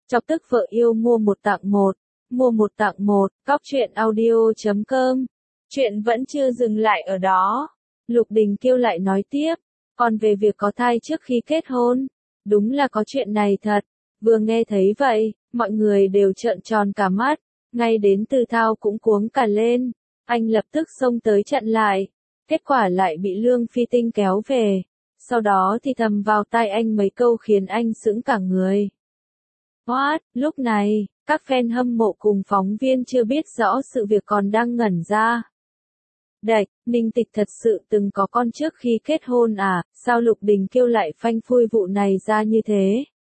Chọc tức vợ yêu mua một tặng một. Mua một tặng một, cóc.audio.com. Chuyện vẫn chưa dừng lại ở đó. Lục Đình Kiêu lại nói tiếp. Còn về việc có thai trước khi kết hôn. Đúng là có chuyện này thật. Vừa nghe thấy vậy, mọi người đều trợn tròn cả mắt. Ngay đến Từ Thao cũng cuống cả lên. Anh lập tức xông tới chặn lại. Kết quả lại bị Lương Phi Tinh kéo về. Sau đó thì thầm vào tai anh mấy câu khiến anh sững cả người. What? Lúc này, các fan hâm mộ cùng phóng viên chưa biết rõ sự việc còn đang ngẩn ra. Đạch, Ninh Tịch thật sự từng có con trước khi kết hôn à, sao Lục Đình Kiêu lại phanh phui vụ này ra như thế?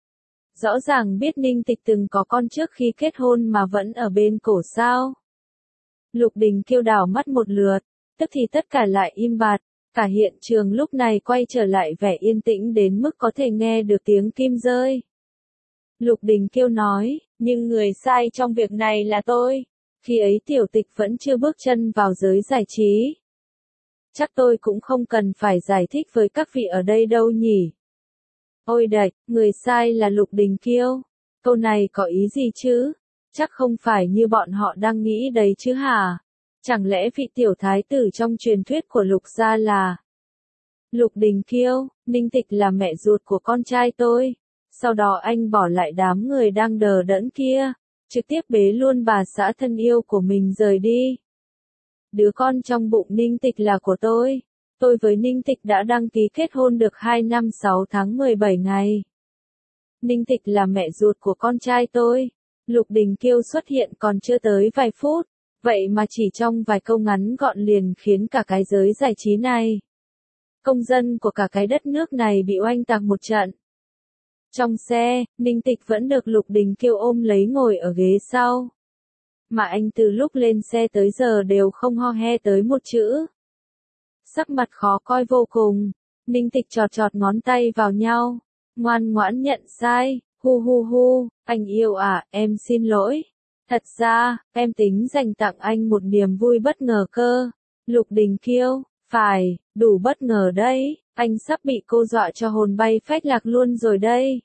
Rõ ràng biết Ninh Tịch từng có con trước khi kết hôn mà vẫn ở bên cổ sao? Lục Đình Kiêu đảo mắt một lượt, tức thì tất cả lại im bặt, cả hiện trường lúc này quay trở lại vẻ yên tĩnh đến mức có thể nghe được tiếng kim rơi. Lục Đình Kiêu nói, nhưng người sai trong việc này là tôi. Khi ấy Tiểu Tịch vẫn chưa bước chân vào giới giải trí. Chắc tôi cũng không cần phải giải thích với các vị ở đây đâu nhỉ. Ôi đạch, người sai là Lục Đình Kiêu. Câu này có ý gì chứ? Chắc không phải như bọn họ đang nghĩ đấy chứ hả? Chẳng lẽ vị tiểu thái tử trong truyền thuyết của Lục gia là Lục Đình Kiêu? Ninh Tịch là mẹ ruột của con trai tôi. Sau đó anh bỏ lại đám người đang đờ đẫn kia, trực tiếp bế luôn bà xã thân yêu của mình rời đi. Đứa con trong bụng Ninh Tịch là của tôi. Tôi với Ninh Tịch đã đăng ký kết hôn được 2 năm 6 tháng 17 ngày. Ninh Tịch là mẹ ruột của con trai tôi. Lục Đình Kiêu xuất hiện còn chưa tới vài phút, vậy mà chỉ trong vài câu ngắn gọn liền khiến cả cái giới giải trí này, công dân của cả cái đất nước này bị oanh tạc một trận. Trong xe, Ninh Tịch vẫn được Lục Đình Kiêu ôm lấy ngồi ở ghế sau. Mà anh từ lúc lên xe tới giờ đều không ho he tới một chữ. Sắc mặt khó coi vô cùng, Ninh Tịch chọt chọt ngón tay vào nhau, ngoan ngoãn nhận sai, hu hu hu, anh yêu à, em xin lỗi. Thật ra, em tính dành tặng anh một niềm vui bất ngờ cơ. Lục Đình Kiêu, phải, đủ bất ngờ đấy, anh sắp bị cô dọa cho hồn bay phách lạc luôn rồi đây.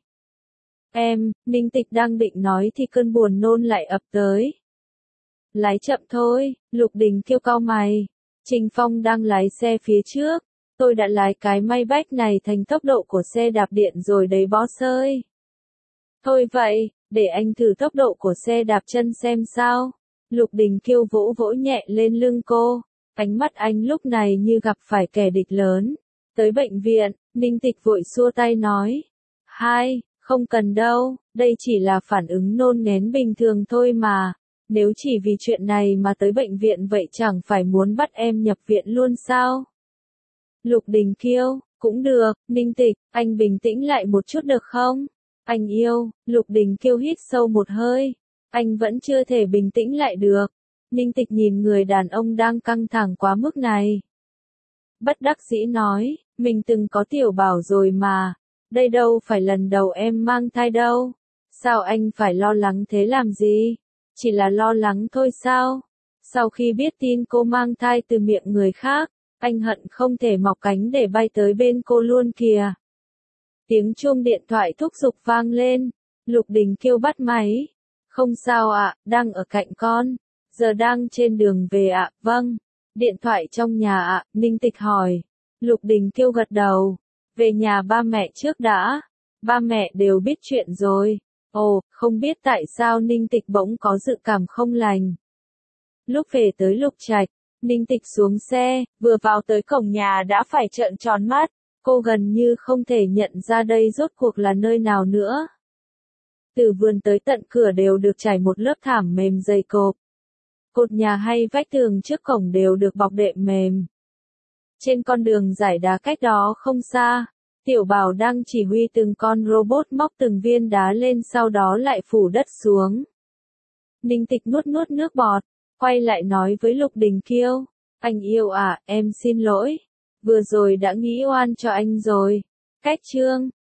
Ninh Tịch đang định nói thì cơn buồn nôn lại ập tới. Lái chậm thôi, Lục Đình Kiêu cau mày. Trình Phong đang lái xe phía trước. Tôi đã lái cái Maybach này thành tốc độ của xe đạp điện rồi đấy boss ơi. Thôi vậy, để anh thử tốc độ của xe đạp chân xem sao. Lục Đình Kiêu vỗ vỗ nhẹ lên lưng cô. Ánh mắt anh lúc này như gặp phải kẻ địch lớn. Tới bệnh viện, Ninh Tịch vội xua tay nói. Không cần đâu, đây chỉ là phản ứng nôn nghén bình thường thôi mà. Nếu chỉ vì chuyện này mà tới bệnh viện vậy chẳng phải muốn bắt em nhập viện luôn sao? Lục Đình Kiêu, cũng được, Ninh Tịch, anh bình tĩnh lại một chút được không? Anh yêu, Lục Đình Kiêu hít sâu một hơi. Anh vẫn chưa thể bình tĩnh lại được. Ninh Tịch nhìn người đàn ông đang căng thẳng quá mức này. Bất đắc dĩ nói, mình từng có tiểu bảo rồi mà. Đây đâu phải lần đầu em mang thai đâu. Sao anh phải lo lắng thế làm gì? Chỉ là lo lắng thôi sao? Sau khi biết tin cô mang thai từ miệng người khác, anh hận không thể mọc cánh để bay tới bên cô luôn kìa. Tiếng chuông điện thoại thúc giục vang lên. Lục Đình Kiêu bắt máy. Không sao ạ, đang ở cạnh con. Giờ đang trên đường về ạ, vâng. Điện thoại trong nhà ạ, Ninh Tịch hỏi. Lục Đình Kiêu gật đầu. Về nhà ba mẹ trước đã. Ba mẹ đều biết chuyện rồi. Ồ, không biết tại sao Ninh Tịch bỗng có dự cảm không lành. Lúc về tới Lục Trạch, Ninh Tịch xuống xe, vừa vào tới cổng nhà đã phải trợn tròn mắt. Cô gần như không thể nhận ra đây rốt cuộc là nơi nào nữa. Từ vườn tới tận cửa đều được trải một lớp thảm mềm dày cộp. Cột nhà hay vách tường trước cổng đều được bọc đệm mềm. Trên con đường rải đá cách đó không xa, Tiểu Bảo đang chỉ huy từng con robot móc từng viên đá lên sau đó lại phủ đất xuống. Ninh Tịch nuốt nuốt nước bọt, quay lại nói với Lục Đình Kiêu. Anh yêu à, em xin lỗi. Vừa rồi đã nghĩ oan cho anh rồi. Cách chương